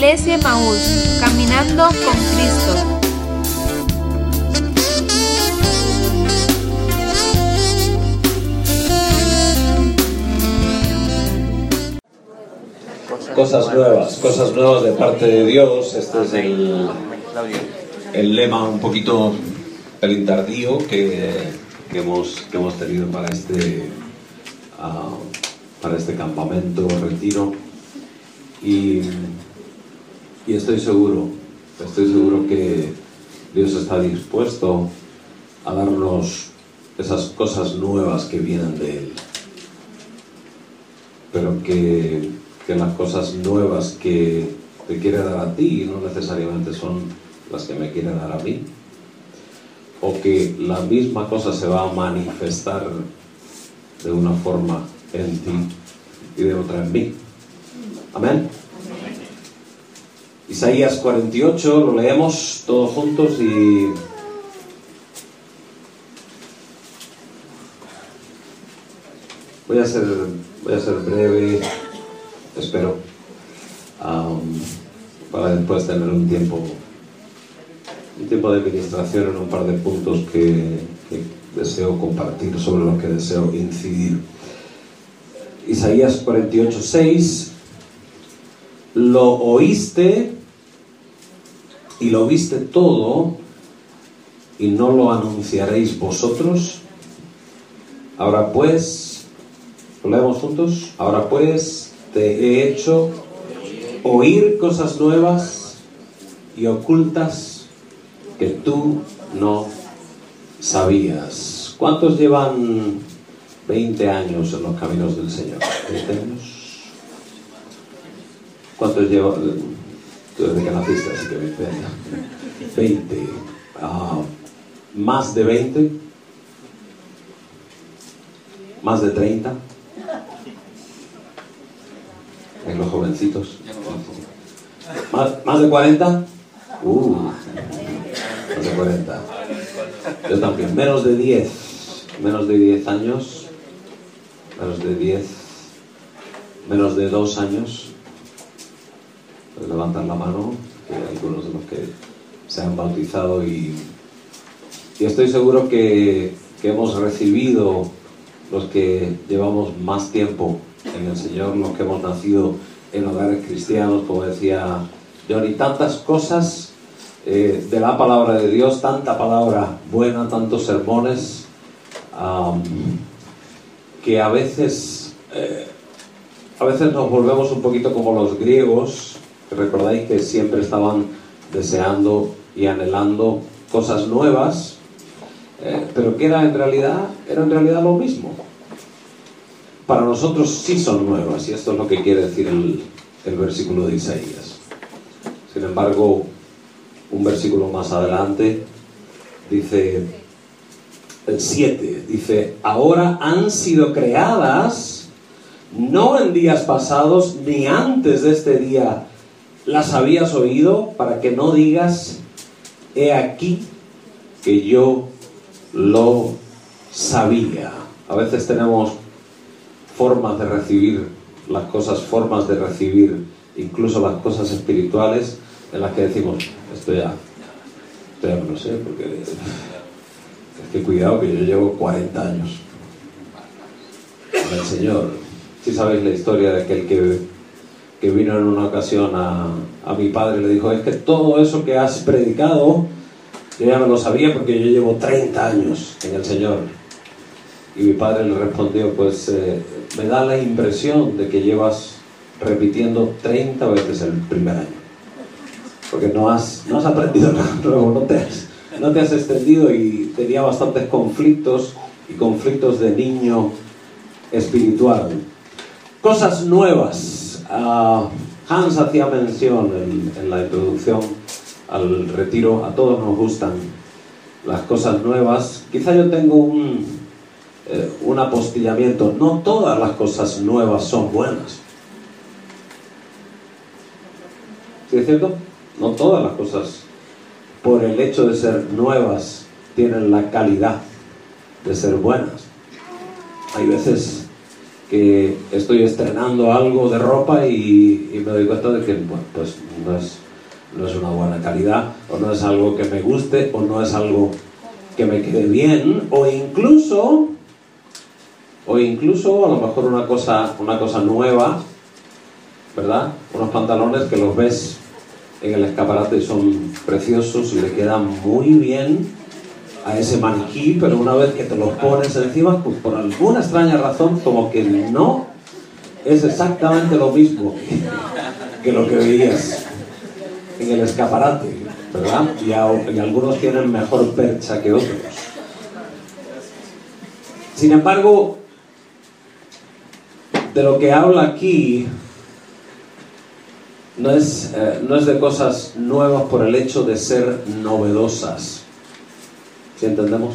Iglesia Emaús, caminando con Cristo. Cosas nuevas de parte de Dios. Este es el lema un poquito pelín tardío que hemos tenido para este campamento, retiro, y estoy seguro que Dios está dispuesto a darnos esas cosas nuevas que vienen de Él, pero que las cosas nuevas que te quiere dar a ti no necesariamente son las que me quiere dar a mí, o que la misma cosa se va a manifestar de una forma en ti y de otra en mí. Amén. Isaías 48, lo leemos todos juntos y voy a ser breve, espero, para después tener un tiempo de ministración en un par de puntos que deseo compartir, sobre los que deseo incidir. Isaías 48, 6. Lo oíste y lo viste todo, y no lo anunciaréis vosotros. Ahora pues, ¿lo leemos juntos? Ahora pues te he hecho oír cosas nuevas y ocultas que tú no sabías. ¿Cuántos llevan 20 años en los caminos del Señor? ¿20 años? ¿Cuántos llevan? Tú desde que naciste, así que 20 años. 20. ¿Más de 20? ¿Más de 30? En los jovencitos. ¿Más de 40? Más de 40. Yo también. Menos de 10 años. Menos de 2 años. Pues levantar la mano, que hay algunos de los que se han bautizado, y estoy seguro que hemos recibido, los que llevamos más tiempo en el Señor, los que hemos nacido en hogares cristianos, como decía Johnny, tantas cosas de la palabra de Dios, tanta palabra buena, tantos sermones, que a veces nos volvemos un poquito como los griegos, que recordáis que siempre estaban deseando y anhelando cosas nuevas, pero que era en realidad lo mismo. Para nosotros sí son nuevas, y esto es lo que quiere decir el versículo de Isaías. Sin embargo, un versículo más adelante dice, el 7, dice: ahora han sido creadas, no en días pasados, ni antes de este día las habías oído, para que no digas, he aquí que yo lo sabía. A veces tenemos formas de recibir las cosas, formas de recibir incluso las cosas espirituales, en las que decimos, esto ya no lo sé, porque es que cuidado, que yo llevo 40 años con el Señor. Si sabéis la historia de aquel que vino en una ocasión a mi padre y le dijo, es que todo eso que has predicado yo ya me lo sabía, porque yo llevo 30 años en el Señor. Y mi padre le respondió, pues me da la impresión de que llevas repitiendo 30 veces el primer año, porque no has aprendido nada nuevo, no te has extendido, y tenía bastantes conflictos de niño espiritual. Cosas nuevas. Hans hacía mención en la introducción al retiro, a todos nos gustan las cosas nuevas. Quizá yo tengo un apostillamiento: no todas las cosas nuevas son buenas. ¿Sí es cierto? No todas las cosas, por el hecho de ser nuevas, tienen la calidad de ser buenas. Hay veces que estoy estrenando algo de ropa y me doy cuenta de que, bueno, pues no es una buena calidad, o no es algo que me guste, o no es algo que me quede bien, o incluso a lo mejor una cosa nueva, ¿verdad? Unos pantalones que los ves en el escaparate y son preciosos y le quedan muy bien a ese maniquí, pero una vez que te los pones encima, pues por alguna extraña razón, como que no es exactamente lo mismo que lo que veías en el escaparate, ¿verdad? Y algunos tienen mejor percha que otros. Sin embargo, de lo que habla aquí no es de cosas nuevas por el hecho de ser novedosas. ¿Sí entendemos?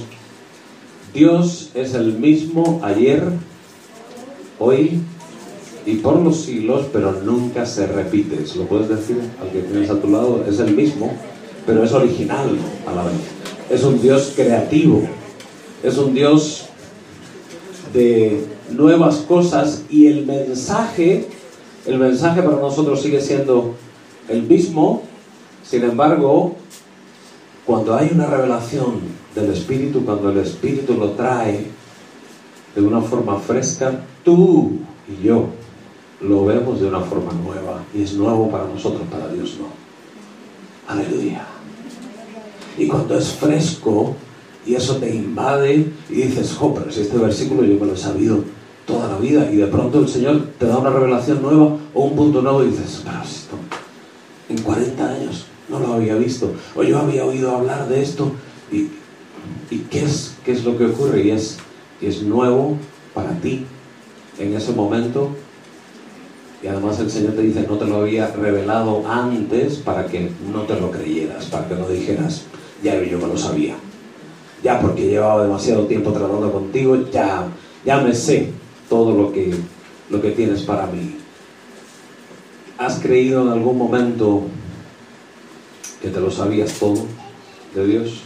Dios es el mismo ayer, hoy y por los siglos, pero nunca se repite. ¿Se lo puedes decir al que tienes a tu lado? Es el mismo, pero es original a la vez. Es un Dios creativo. Es un Dios de nuevas cosas, y el mensaje para nosotros sigue siendo el mismo. Sin embargo, cuando hay una revelación del Espíritu, cuando el Espíritu lo trae de una forma fresca, tú y yo lo vemos de una forma nueva, y es nuevo para nosotros, para Dios no. Aleluya. Y cuando es fresco y eso te invade y dices, pero si este versículo yo me lo he sabido toda la vida, y de pronto el Señor te da una revelación nueva o un punto nuevo y dices, pero esto en 40 años no lo había visto, o yo había oído hablar de esto, y ¿qué es lo que ocurre? Y es nuevo para ti en ese momento, y además el Señor te dice, no te lo había revelado antes para que no te lo creyeras, para que no dijeras, ya yo me lo sabía, ya porque llevaba demasiado tiempo tratando contigo, ya me sé todo lo que tienes para mí. ¿Has creído en algún momento que te lo sabías todo de Dios?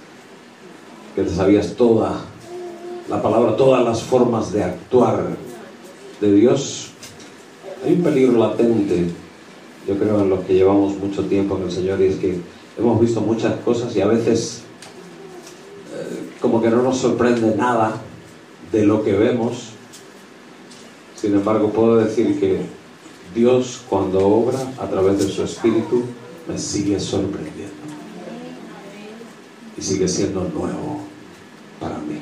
Que te sabías toda la palabra, todas las formas de actuar de Dios. Hay un peligro latente, yo creo, en los que llevamos mucho tiempo en el Señor, y es que hemos visto muchas cosas y a veces como que no nos sorprende nada de lo que vemos. Sin embargo, puedo decir que Dios, cuando obra a través de su Espíritu, me sigue sorprendiendo y sigue siendo nuevo para mí.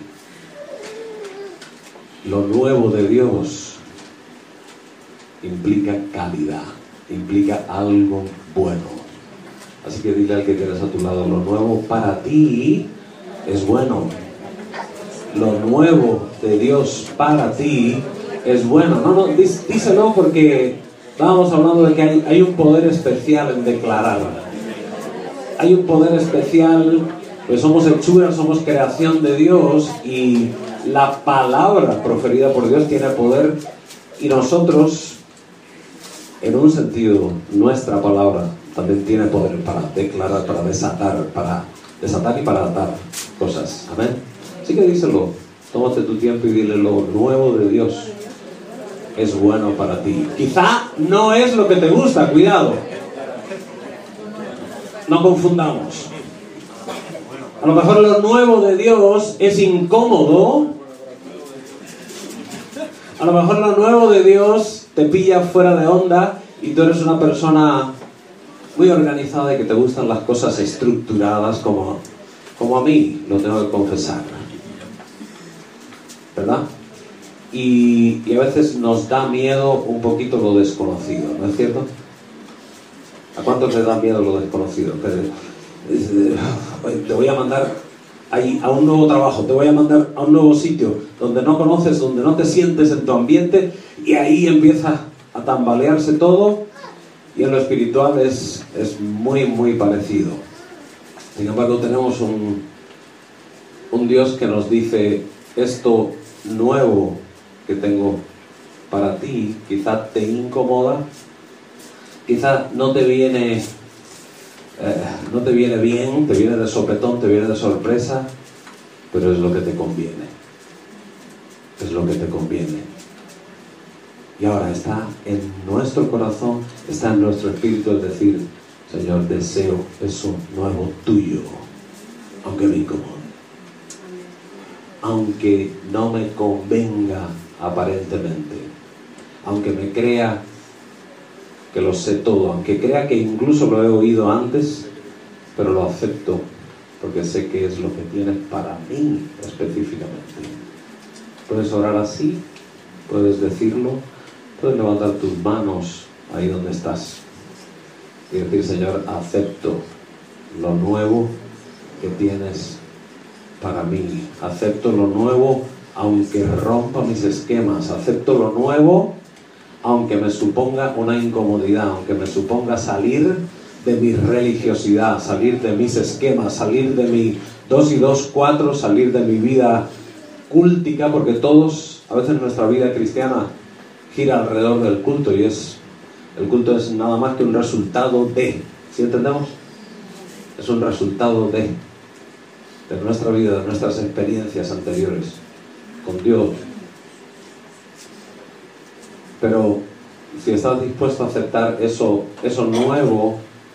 Lo nuevo de Dios implica calidad, implica algo bueno. Así que dile al que tienes a tu lado, lo nuevo para ti es bueno. Lo nuevo de Dios para ti es bueno. No, díselo, porque estábamos hablando de que hay un poder especial en declarar. Hay un poder especial, pues somos hechura, somos creación de Dios, y la palabra proferida por Dios tiene poder, y nosotros, en un sentido, nuestra palabra también tiene poder para declarar, para desatar y para atar cosas. Amén. Así que díselo, tómate tu tiempo y dile, lo nuevo de Dios es bueno para ti. Quizá no es lo que te gusta, cuidado. No confundamos. A lo mejor lo nuevo de Dios es incómodo. A lo mejor lo nuevo de Dios te pilla fuera de onda y tú eres una persona muy organizada y que te gustan las cosas estructuradas, como a mí, lo tengo que confesar, ¿verdad? Y a veces nos da miedo un poquito lo desconocido, ¿no es cierto? ¿A cuántos les da miedo lo desconocido? Te voy a mandar ahí a un nuevo trabajo, te voy a mandar a un nuevo sitio donde no conoces, donde no te sientes en tu ambiente, y ahí empieza a tambalearse todo. Y en lo espiritual es muy, muy parecido. Sin embargo, tenemos un Dios que nos dice, esto nuevo que tengo para ti quizá te incomoda, quizá no te viene bien, te viene de sopetón, te viene de sorpresa, pero es lo que te conviene. Es lo que te conviene. Y ahora está en nuestro corazón, está en nuestro espíritu el decir, Señor, deseo eso nuevo tuyo, aunque me incomode, aunque no me convenga aparentemente, aunque me crea que lo sé todo, aunque crea que incluso lo he oído antes, pero lo acepto porque sé que es lo que tienes para mí específicamente. Puedes orar así, puedes decirlo, puedes levantar tus manos ahí donde estás y decir, Señor, acepto lo nuevo que tienes para mí, acepto lo nuevo aunque rompa mis esquemas, acepto lo nuevo aunque me suponga una incomodidad, aunque me suponga salir de mi religiosidad, salir de mis esquemas, salir de mi 2 y 2, 4, salir de mi vida cúltica, porque todos, a veces nuestra vida cristiana gira alrededor del culto y el culto es nada más que un resultado de, ¿sí entendemos? Es un resultado de nuestra vida, de nuestras experiencias anteriores con Dios. Pero si estás dispuesto a aceptar eso nuevo,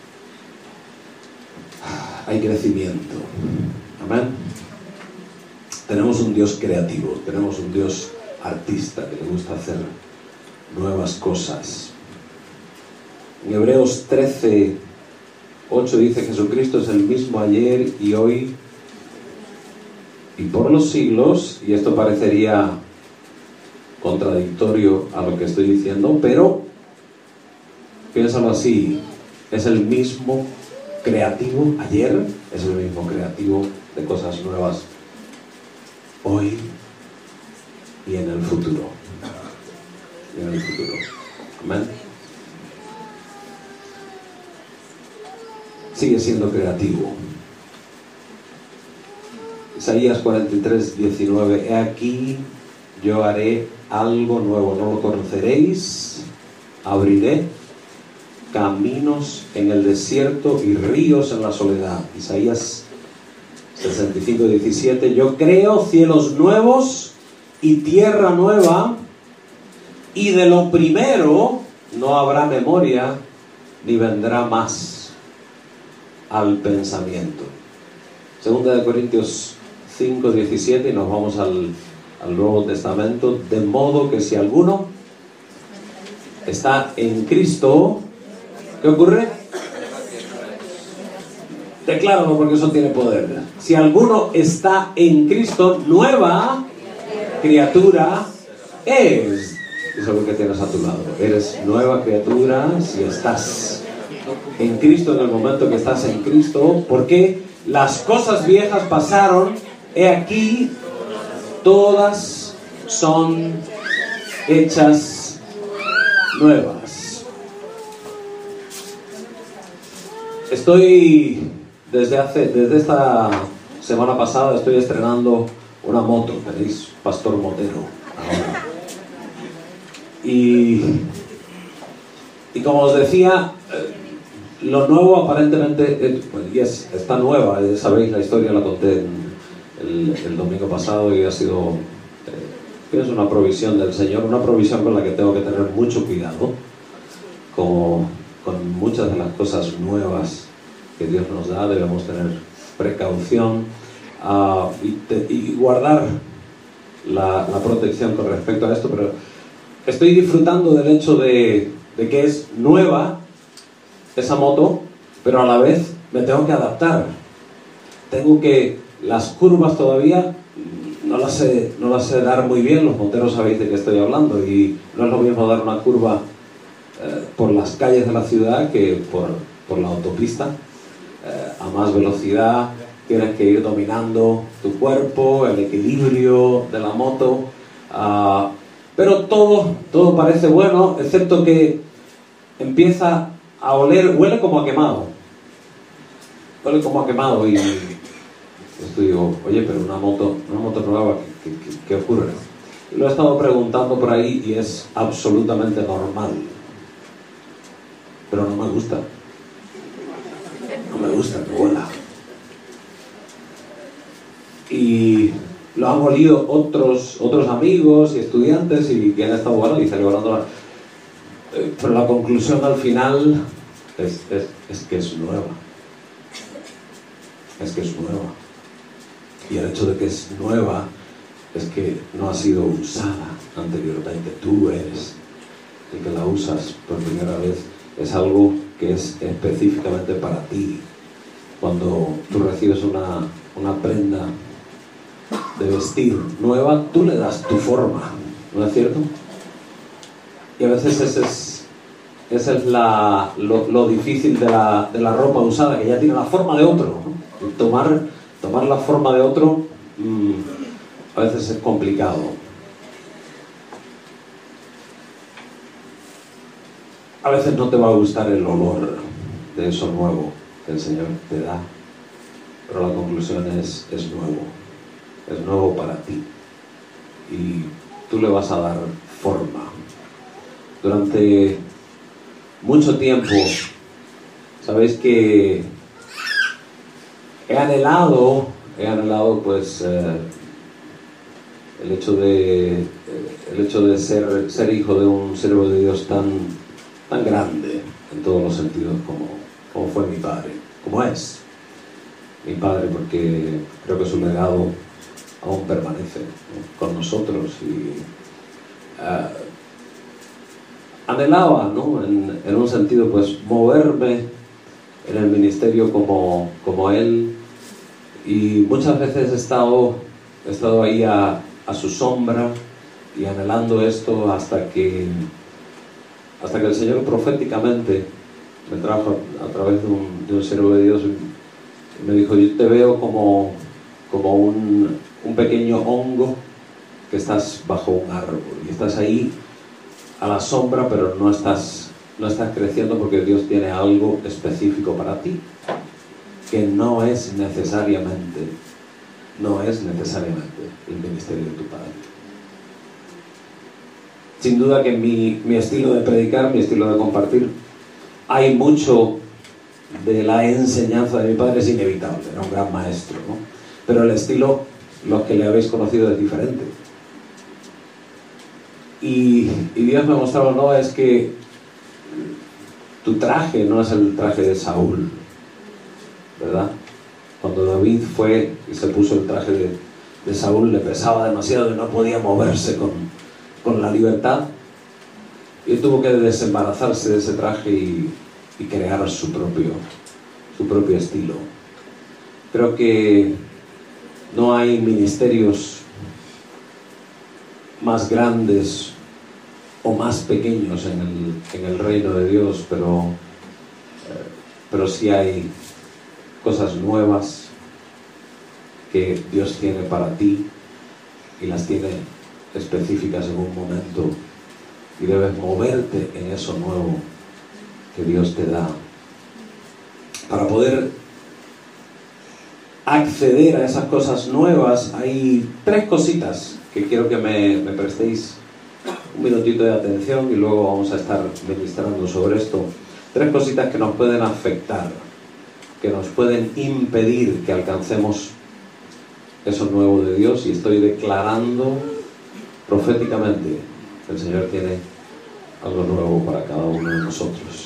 hay crecimiento. Amén. Tenemos un Dios creativo, tenemos un Dios artista que le gusta hacer nuevas cosas. En Hebreos 13, 8 dice, Jesucristo es el mismo ayer y hoy y por los siglos, y esto parecería contradictorio a lo que estoy diciendo, pero piénsalo así, es el mismo creativo ayer, es el mismo creativo de cosas nuevas hoy y en el futuro. Amén. Sigue siendo creativo. Isaías 43, 19. He aquí, yo haré algo nuevo, no lo conoceréis. Abriré caminos en el desierto y ríos en la soledad. Isaías 65, 17. Yo creo cielos nuevos y tierra nueva, y de lo primero no habrá memoria, ni vendrá más al pensamiento. Segunda de Corintios 5, 17, y nos vamos al Nuevo Testamento. De modo que si alguno está en Cristo, ¿qué ocurre? Decláralo, porque eso tiene poder. Si alguno está en Cristo, nueva criatura es. Eso es lo que tienes a tu lado. Eres nueva criatura si estás en Cristo, en el momento que estás en Cristo, porque las cosas viejas pasaron, he aquí, todas son hechas nuevas. Estoy desde esta semana pasada estoy estrenando una moto, veréis, pastor motero ahora. Y como os decía, lo nuevo aparentemente está nueva. Sabéis la historia, la conté el domingo pasado, y ha sido es una provisión del Señor, una provisión con la que tengo que tener mucho cuidado, como con muchas de las cosas nuevas que Dios nos da. Debemos tener precaución y guardar la protección con respecto a esto, pero estoy disfrutando del hecho de que es nueva esa moto, pero a la vez me tengo que adaptar. Las curvas todavía no las sé dar muy bien. Los moteros sabéis de qué estoy hablando, y no es lo mismo dar una curva por las calles de la ciudad que por la autopista. A más velocidad tienes que ir dominando tu cuerpo, el equilibrio de la moto, pero todo parece bueno, excepto que empieza a huele como a quemado. Huele como a quemado, y esto digo, oye, pero una moto nueva, ¿qué ocurre? Y lo he estado preguntando por ahí, y es absolutamente normal. Pero no me gusta. No me gusta que huela. Y lo han olido otros amigos y estudiantes y que han estado, bueno, y celebrando pero la conclusión al final es que es nueva. Es que es nueva. Y el hecho de que es nueva es que no ha sido usada anteriormente. Tú eres el que la usas por primera vez. Es algo que es específicamente para ti. Cuando tú recibes una prenda de vestir nueva, tú le das tu forma, ¿no es cierto? Y a veces ese es lo difícil de la ropa usada, que ya tiene la forma de otro, ¿no? Y tomar la forma de otro a veces es complicado. A veces no te va a gustar el olor de eso nuevo que el Señor te da, pero la conclusión es nuevo para ti y tú le vas a dar forma. Durante mucho tiempo, sabéis que he anhelado pues el hecho de ser hijo de un siervo de Dios tan grande en todos los sentidos como fue mi padre, como es mi padre, porque creo que su legado aún permanece, ¿no?, con nosotros. Y anhelaba, ¿no?, en un sentido, pues moverme en el ministerio como él, y muchas veces he estado ahí a su sombra y anhelando esto hasta que el Señor proféticamente me trajo a través de un siervo de Dios y me dijo: yo te veo como un pequeño hongo que estás bajo un árbol y estás ahí a la sombra, pero no estás creciendo, porque Dios tiene algo específico para ti, que no es necesariamente el ministerio de tu padre. Sin duda que mi estilo de predicar, mi estilo de compartir, hay mucho de la enseñanza de mi padre, es inevitable, era un gran maestro, ¿no? Pero el estilo, los que le habéis conocido, es diferente. Y Dios me mostraba, no, es que tu traje no es el traje de Saúl, ¿verdad? Cuando David fue y se puso el traje de Saúl, le pesaba demasiado y no podía moverse con la libertad, y tuvo que desembarazarse de ese traje y crear su propio estilo. Creo que no hay ministerios más grandes o más pequeños en el reino de Dios, pero sí hay cosas nuevas que Dios tiene para ti, y las tiene específicas en un momento, y debes moverte en eso nuevo que Dios te da. Para poder acceder a esas cosas nuevas, hay 3 cositas que quiero que me prestéis un minutito de atención, y luego vamos a estar ministrando sobre esto. 3 cositas que nos pueden afectar, que nos pueden impedir que alcancemos eso nuevo de Dios, y estoy declarando proféticamente que el Señor tiene algo nuevo para cada uno de nosotros.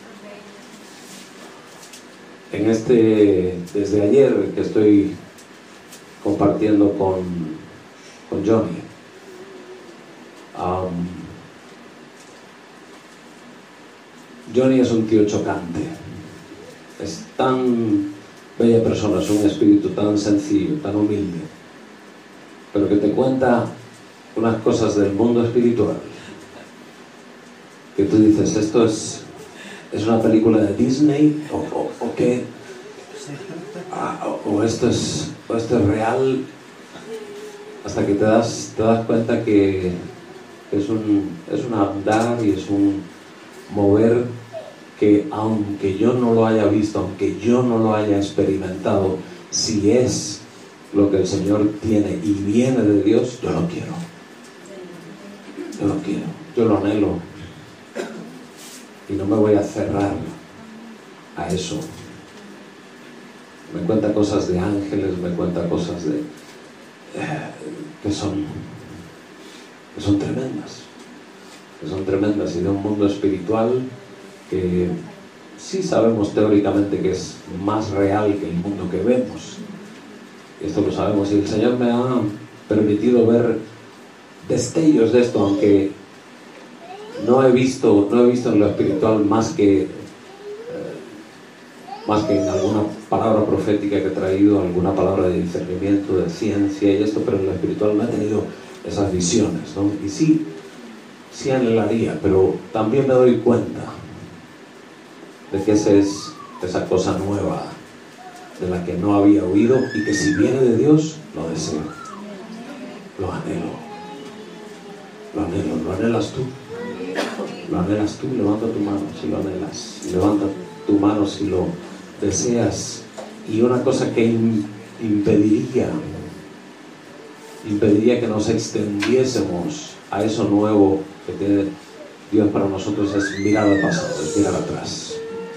Desde ayer que estoy compartiendo con Johnny, Johnny es un tío chocante, es tan bella persona, es un espíritu tan sencillo, tan humilde, pero que te cuenta unas cosas del mundo espiritual que tú dices, ¿esto es una película de Disney o qué? O esto es real, hasta que te das cuenta que es un andar y es un mover que, aunque yo no lo haya visto, aunque yo no lo haya experimentado, si es lo que el Señor tiene y viene de Dios, yo lo quiero, yo lo anhelo, y no me voy a cerrar a eso. Me cuenta cosas de ángeles, me cuenta cosas que son tremendas, y de un mundo espiritual que sí sabemos teóricamente que es más real que el mundo que vemos. Y esto lo sabemos, y el Señor me ha permitido ver destellos de esto, aunque no he visto en lo espiritual más que en alguna palabra profética que he traído, alguna palabra de discernimiento, de ciencia y esto, pero en lo espiritual no he tenido esas visiones, ¿no? Y sí anhelaría, pero también me doy cuenta de que esa es esa cosa nueva de la que no había oído, y que si viene de Dios, lo deseo, lo anhelo. ¿Lo anhelas tú? ¿Lo anhelas tú? Levanta tu mano si lo anhelas. Levanta tu mano si lo deseas. Y una cosa que impediría que nos extendiésemos a eso nuevo que tiene Dios para nosotros es mirar al pasado, es mirar atrás.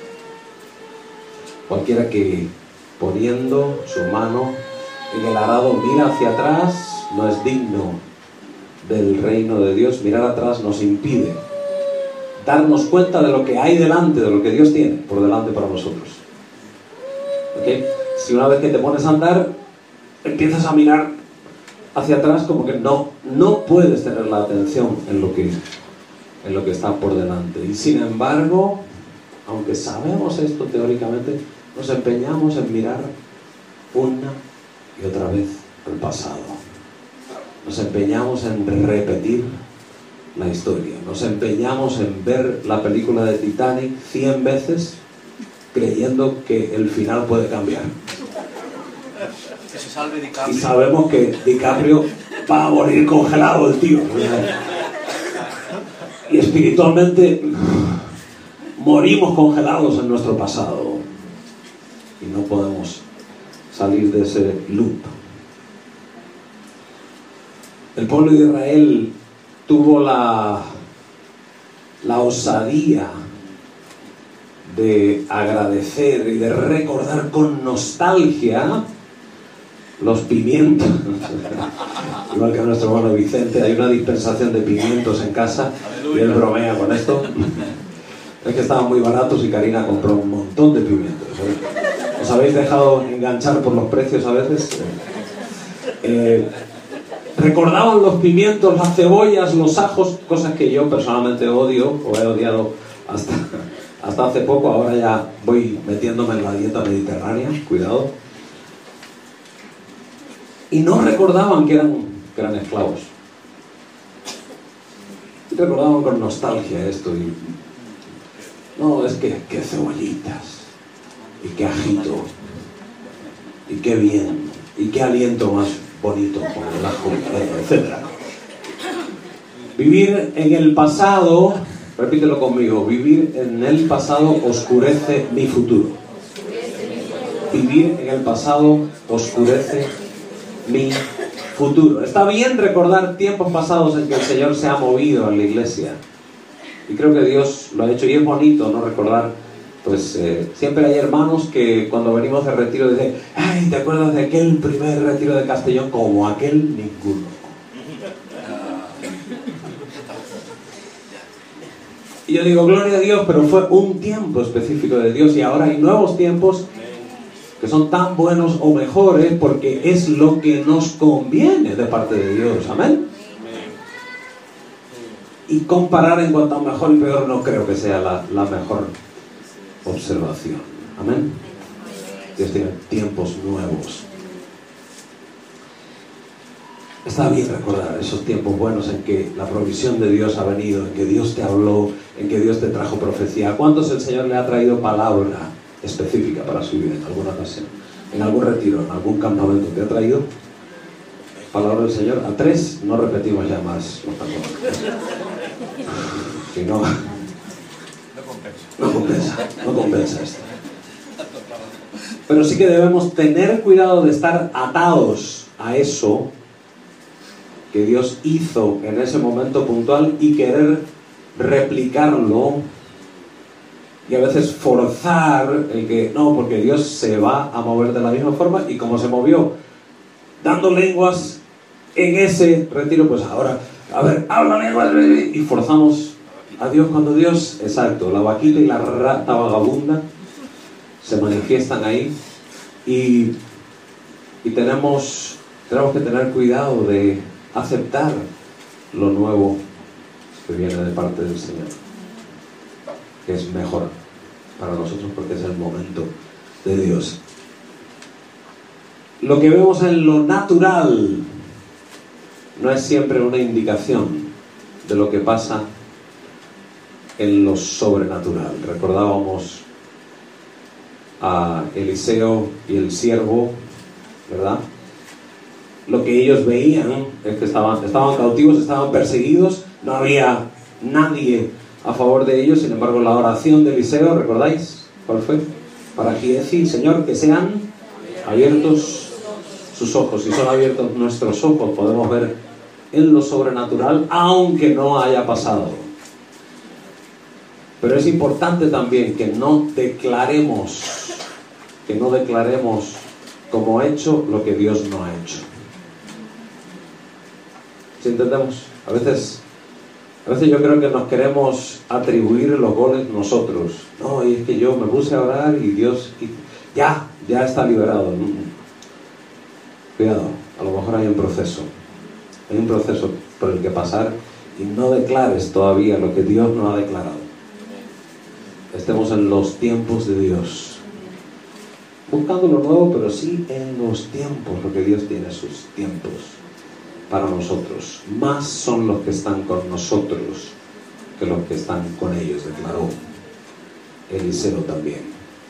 Cualquiera que poniendo su mano en el arado mira hacia atrás no es digno del reino de Dios. Mirar atrás nos impide darnos cuenta de lo que hay delante, de lo que Dios tiene por delante para nosotros. ¿Okay? Si una vez que te pones a andar empiezas a mirar hacia atrás, como que no puedes tener la atención en lo que está por delante. Y sin embargo, aunque sabemos esto teóricamente, nos empeñamos en mirar una y otra vez al pasado. Nos empeñamos en repetir la historia. Nos empeñamos en ver la película de Titanic 100 veces creyendo que el final puede cambiar. Que se salve DiCaprio. Y sabemos que DiCaprio va a morir congelado, el tío. Y espiritualmente morimos congelados en nuestro pasado. Y no podemos salir de ese loop. El pueblo de Israel tuvo la osadía de agradecer y de recordar con nostalgia los pimientos. Igual que a nuestro hermano Vicente, hay una dispensación de pimientos en casa. Aleluya. Y él bromea con esto. Es que estaban muy baratos y Karina compró un montón de pimientos. ¿Os habéis dejado enganchar por los precios a veces? Recordaban los pimientos, las cebollas, los ajos, cosas que yo personalmente odio, o he odiado hasta hace poco. Ahora ya voy metiéndome en la dieta mediterránea, cuidado. Y no recordaban que eran esclavos. Recordaban con nostalgia esto. Y no, es que qué cebollitas, y qué ajito, y qué bien, y qué aliento más bonito con el ajo, etc. Vivir en el pasado, repítelo conmigo, vivir en el pasado oscurece mi futuro. Vivir en el pasado oscurece mi futuro. Está bien recordar tiempos pasados en que el Señor se ha movido en la iglesia. Y creo que Dios lo ha hecho, y es bonito no recordar. Pues siempre hay hermanos que cuando venimos de retiro dicen: ay, ¿te acuerdas de aquel primer retiro de Castellón? Como aquel, ninguno. Y yo digo, gloria a Dios, pero fue un tiempo específico de Dios, y ahora hay nuevos tiempos que son tan buenos o mejores porque es lo que nos conviene de parte de Dios. Amén. Y comparar en cuanto a mejor y peor no creo que sea la mejor observación. Amén. Dios tiene tiempos nuevos. Está bien recordar esos tiempos buenos en que la provisión de Dios ha venido, en que Dios te habló, en que Dios te trajo profecía. ¿A cuántos el Señor le ha traído palabra específica para su vida en alguna ocasión? En algún retiro, en algún campamento, ¿te ha traído palabra del Señor? A 3 no repetimos ya más los campamentos. Si no, no compensa esto. Pero sí que debemos tener cuidado de estar atados a eso que Dios hizo en ese momento puntual y querer replicarlo, y a veces forzar el que no, porque Dios se va a mover de la misma forma, y como se movió dando lenguas en ese retiro, pues ahora, a ver, háblame, y forzamos a Dios cuando Dios, exacto, la vaquita y la rata vagabunda se manifiestan ahí y tenemos que tener cuidado de aceptar lo nuevo que viene de parte del Señor, que es mejor para nosotros porque es el momento de Dios. Lo que vemos en lo natural no es siempre una indicación de lo que pasa en lo sobrenatural. Recordábamos a Eliseo y el siervo, ¿verdad? Lo que ellos veían es que estaban cautivos, estaban perseguidos, no había nadie a favor de ellos. Sin embargo, la oración de Eliseo, ¿recordáis cuál fue? Para Giezi: Señor, que sean abiertos sus ojos. Si son abiertos nuestros ojos, podemos ver en lo sobrenatural, aunque no haya pasado. Pero es importante también que no declaremos como hecho lo que Dios no ha hecho. ¿Sí entendemos? A veces yo creo que nos queremos atribuir los goles nosotros. No, y es que yo me puse a orar y Dios ya está liberado. Cuidado, a lo mejor hay un proceso por el que pasar y no declares todavía lo que Dios no ha declarado. Estemos en los tiempos de Dios, buscando lo nuevo, pero sí en los tiempos, porque Dios tiene sus tiempos para nosotros. Más son los que están con nosotros que los que están con ellos, declaró Eliseo también.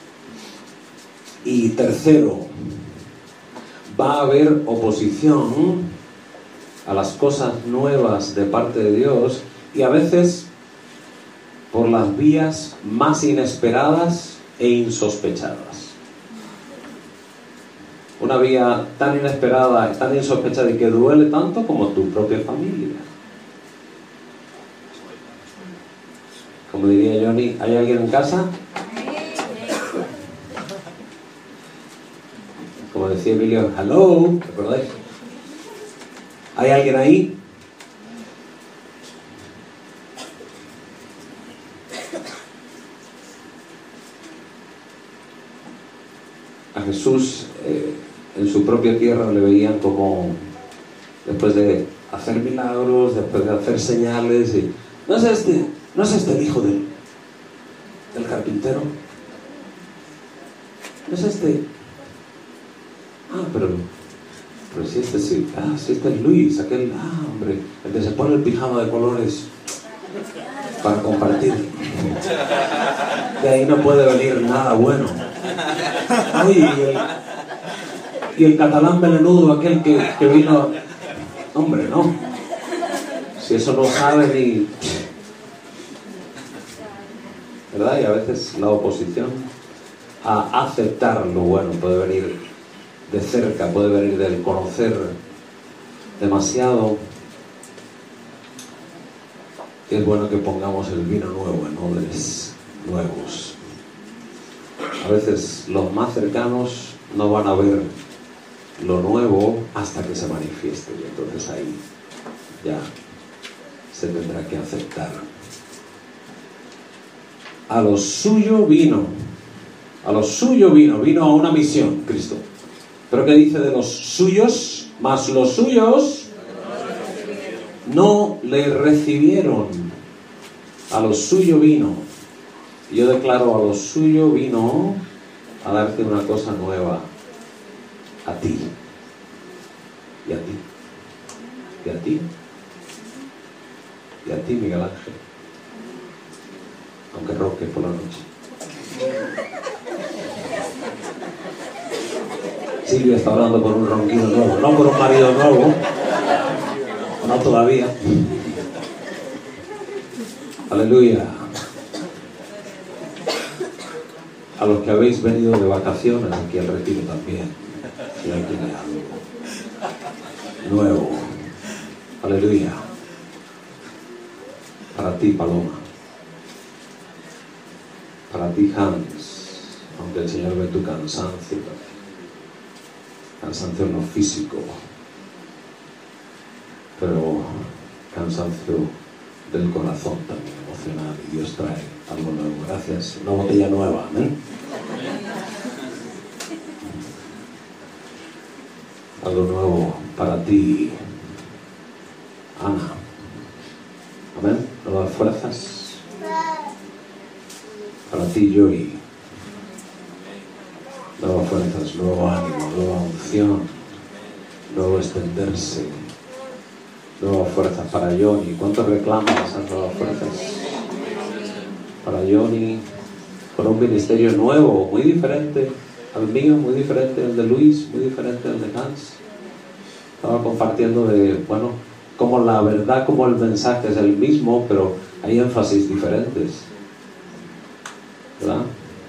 Y tercero, va a haber oposición a las cosas nuevas de parte de Dios, y a veces por las vías más inesperadas e insospechadas. Una vía tan inesperada, tan insospechada y que duele tanto como tu propia familia. Como diría Johnny, ¿hay alguien en casa? Como decía Emilio, hello, ¿recordáis? ¿Hay alguien ahí? A Jesús en su propia tierra le veían como, después de hacer milagros, después de hacer señales, y ¿no es este el hijo del carpintero? ¿No es este? Pero si este sí, si este es Luis, aquel, hombre, el que se pone el pijama de colores para compartir. De ahí no puede venir nada bueno. Oye, y el catalán melenudo, aquel que vino, hombre, no. Si eso no sabe ni... ¿Verdad? Y a veces la oposición a aceptar lo bueno puede venir de cerca, puede venir del conocer demasiado. Es bueno que pongamos el vino nuevo en odres nuevos. A veces los más cercanos no van a ver lo nuevo hasta que se manifieste, y entonces ahí ya se tendrá que aceptar. A lo suyo vino a una misión, Cristo. ¿Pero qué dice de los suyos? Mas los suyos no le recibieron. A lo suyo vino. Y yo declaro, a lo suyo vino a darte una cosa nueva. A ti. Y a ti. Y a ti. Y a ti, Miguel Ángel. Aunque ronque por la noche. Silvia está orando por un ronquido nuevo, no por un marido nuevo, no todavía. Aleluya. A los que habéis venido de vacaciones aquí al retiro también, si alguien tiene algo nuevo. Aleluya. Para ti, Paloma. Para ti, Hans, aunque el Señor ve tu cansancio en lo físico, cansancio del corazón también emocional, y Dios trae algo nuevo. Gracias. Una botella nueva, amén. Algo nuevo para ti, Ana. Amén. Nuevas fuerzas para ti, Joy. Nuevas fuerzas, nuevo ánimo, nueva unción, nuevo extenderse, nuevas fuerzas para Johnny. ¿Cuántos reclaman esas nuevas fuerzas? Para Johnny, con un ministerio nuevo, muy diferente al mío, muy diferente al de Luis, muy diferente al de Hans. Estaba compartiendo de, bueno, como la verdad, como el mensaje es el mismo, pero hay énfasis diferentes, ¿verdad?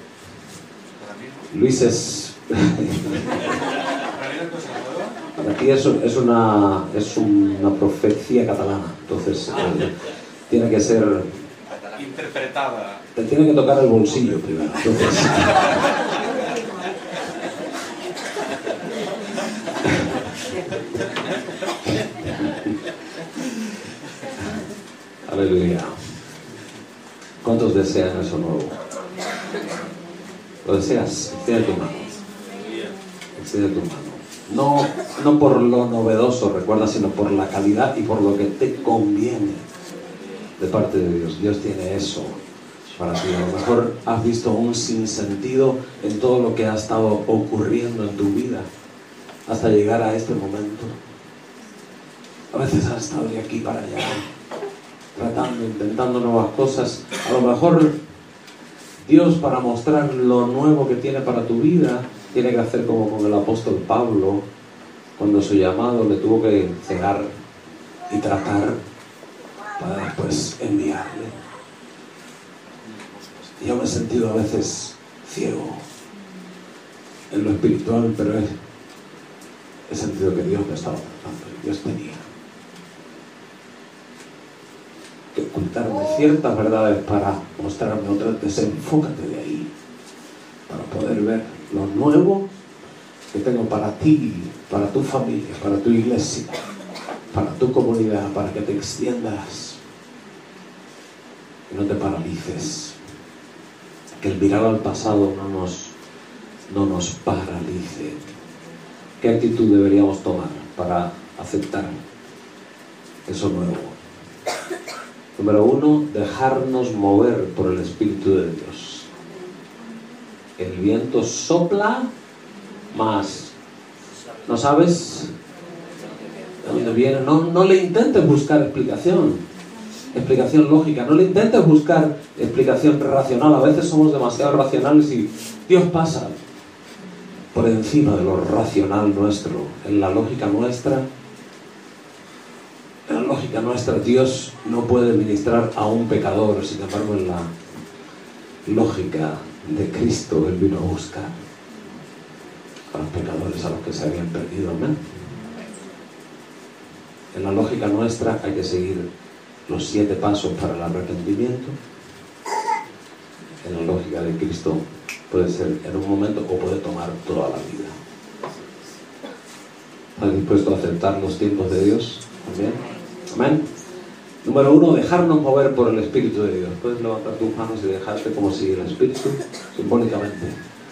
Luis es para ti es una profecía catalana, entonces tiene que ser interpretada. Te tiene que tocar el bolsillo primero, entonces aleluya. ¿Cuántos desean eso nuevo? ¿Lo deseas? Extiende tu mano. Extiende tu mano. No por lo novedoso, recuerda, sino por la calidad y por lo que te conviene de parte de Dios. Dios tiene eso para ti. A lo mejor has visto un sinsentido en todo lo que ha estado ocurriendo en tu vida hasta llegar a este momento. A veces has estado de aquí para allá, tratando, intentando nuevas cosas. A lo mejor Dios, para mostrar lo nuevo que tiene para tu vida, tiene que hacer como con el apóstol Pablo, cuando su llamado le tuvo que cegar y tratar para después enviarle. Y yo me he sentido a veces ciego en lo espiritual, pero he sentido que Dios me estaba tratando. Dios tenía que ocultarme ciertas verdades para mostrarme otras. Desenfócate de ahí para poder ver lo nuevo que tengo para ti, para tu familia, para tu iglesia, para tu comunidad, para que te extiendas y no te paralices. Que el mirar al pasado no nos paralice. ¿Qué actitud deberíamos tomar para aceptar eso nuevo? Número 1, dejarnos mover por el Espíritu de Dios. El viento sopla más. ¿No sabes de dónde viene? No le intentes buscar explicación lógica. No le intentes buscar explicación racional. A veces somos demasiado racionales y Dios pasa por encima de lo racional nuestro. En la lógica nuestra, Dios no puede ministrar a un pecador. Sin embargo, en la lógica de Cristo, Él vino a buscar a los pecadores, a los que se habían perdido. Amén. En la lógica nuestra hay que seguir los 7 pasos para el arrepentimiento. En la lógica de Cristo puede ser en un momento o puede tomar toda la vida. ¿Estás dispuesto a aceptar los tiempos de Dios? Amén. Amén. Número 1, dejarnos mover por el Espíritu de Dios. Puedes levantar tus manos y dejarte como si el Espíritu, simbólicamente.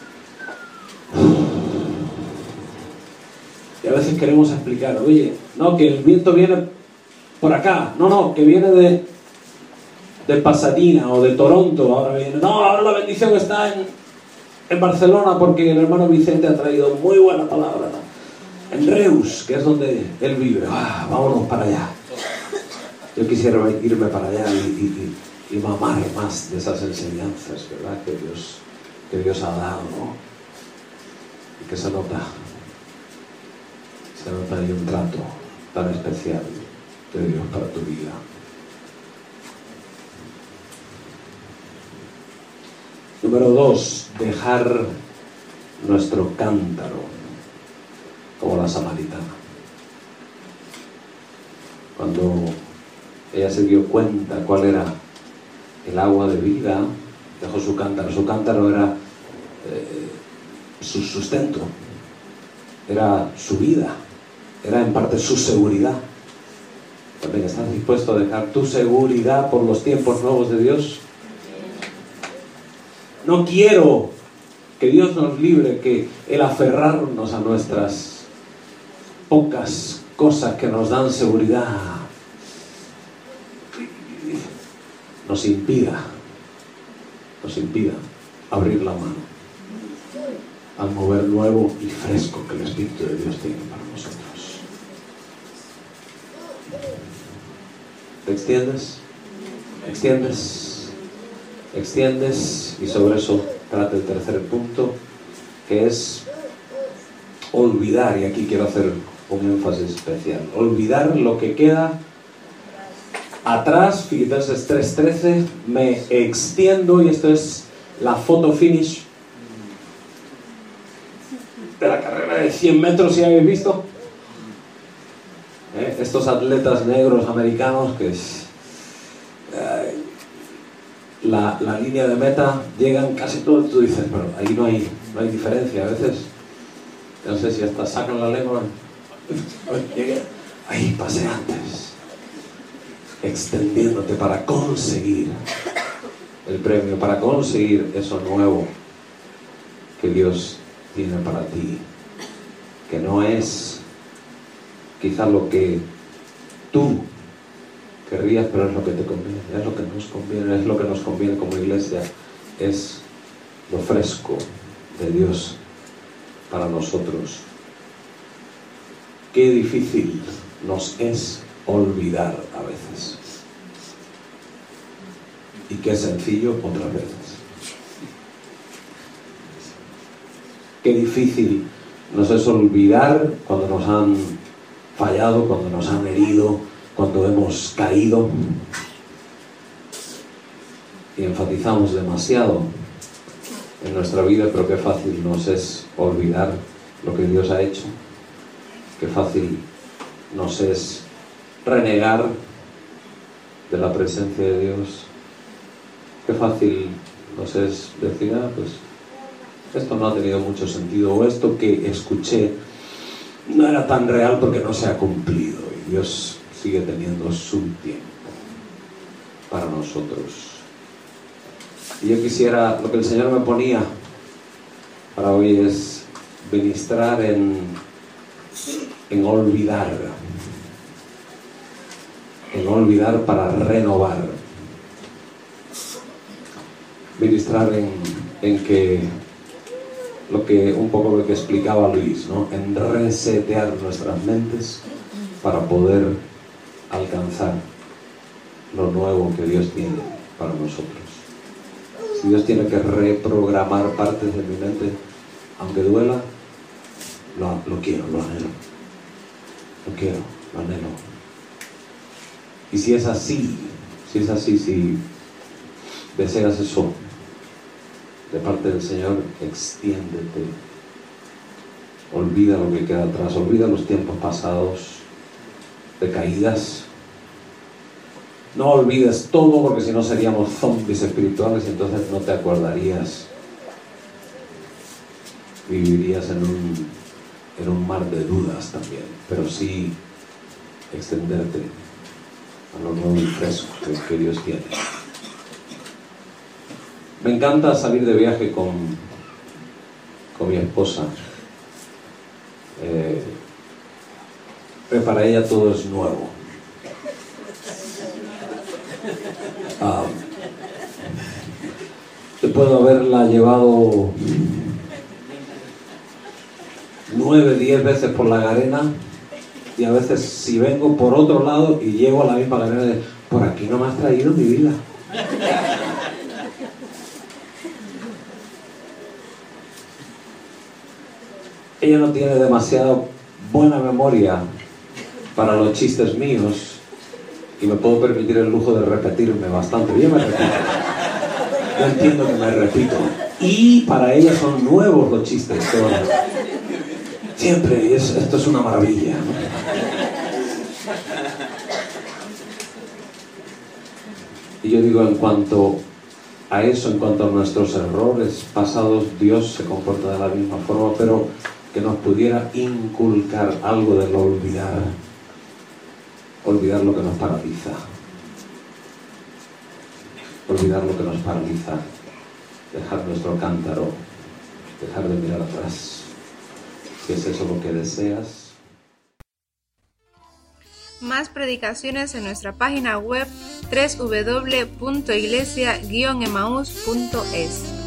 Y a veces queremos explicar, oye, no, que el viento viene por acá, no, que viene de Pasadena o de Toronto, ahora viene, no, ahora la bendición está en Barcelona porque el hermano Vicente ha traído muy buena palabra, en Reus, que es donde él vive. Vámonos para allá. Yo quisiera irme para allá y mamar más de esas enseñanzas, ¿verdad? Que Dios ha dado, ¿no? Y que se nota ahí un trato tan especial de Dios para tu vida. Número 2, dejar nuestro cántaro, como la samaritana. Cuando ella se dio cuenta cuál era el agua de vida, dejó su cántaro. Su cántaro era su sustento, era su vida, era en parte su seguridad. También estás dispuesto a dejar tu seguridad por los tiempos nuevos de Dios. No quiero que Dios nos libre que el aferrarnos a nuestras pocas cosas que nos dan seguridad nos impida abrir la mano al mover nuevo y fresco que el Espíritu de Dios tiene para nosotros. ¿Te extiendes? Extiendes, y sobre eso trata el tercer punto, que es olvidar, y aquí quiero hacer un énfasis especial. Olvidar lo que queda atrás. Filipenses 3:13, me extiendo, y esto es la photo finish de la carrera de 100 metros, si habéis visto. Estos atletas negros americanos que es la línea de meta, llegan casi todos, tú dices, pero ahí no hay diferencia. A veces, no sé si hasta sacan la lengua, ahí pasé antes, extendiéndote para conseguir el premio, para conseguir eso nuevo que Dios tiene para ti, que no es quizás lo que tú querrías, pero es lo que te conviene, es lo que nos conviene, es lo que nos conviene como iglesia, es lo fresco de Dios para nosotros. Qué difícil nos es olvidar a veces, y qué sencillo otras veces. Qué difícil nos es olvidar cuando nos han fallado, cuando nos han herido, cuando hemos caído y enfatizamos demasiado en nuestra vida, pero qué fácil nos es olvidar lo que Dios ha hecho. Qué fácil nos es renegar de la presencia de Dios. Qué fácil nos es decir, pues esto no ha tenido mucho sentido, o esto que escuché no era tan real porque no se ha cumplido, y Dios sigue teniendo su tiempo para nosotros. Y yo quisiera, lo que el Señor me ponía para hoy es ministrar en olvidar para renovar, ministrar en que un poco lo que explicaba Luis, ¿no? En resetear nuestras mentes para poder alcanzar lo nuevo que Dios tiene para nosotros. Si Dios tiene que reprogramar partes de mi mente, aunque duela, lo quiero, lo anhelo. Lo quiero, lo anhelo. Y si es así, si deseas eso de parte del Señor, extiéndete. Olvida lo que queda atrás, olvida los tiempos pasados de caídas. No olvides todo, porque si no seríamos zombies espirituales y entonces no te acordarías. Vivirías en un mar de dudas también, pero sí extenderte a lo nuevo y fresco que Dios tiene. Me encanta salir de viaje con mi esposa. Para ella todo es nuevo. Yo puedo haberla llevado 9, 10 veces por la Garena, y a veces si vengo por otro lado y llego a la misma Garena, por aquí no me has traído mi vida. Ella no tiene demasiado buena memoria para los chistes míos, y me puedo permitir el lujo de repetirme bastante. Yo me repito, yo entiendo que me repito, y para ella son nuevos los chistes todos. Siempre, esto es una maravilla, ¿no? Y yo digo, en cuanto a eso, en cuanto a nuestros errores pasados, Dios se comporta de la misma forma, pero que nos pudiera inculcar algo del olvidar olvidar lo que nos paraliza. Olvidar lo que nos paraliza. Dejar nuestro cántaro. Dejar de mirar atrás. Si es eso lo que deseas. Más predicaciones en nuestra página web www.iglesia-emaus.es.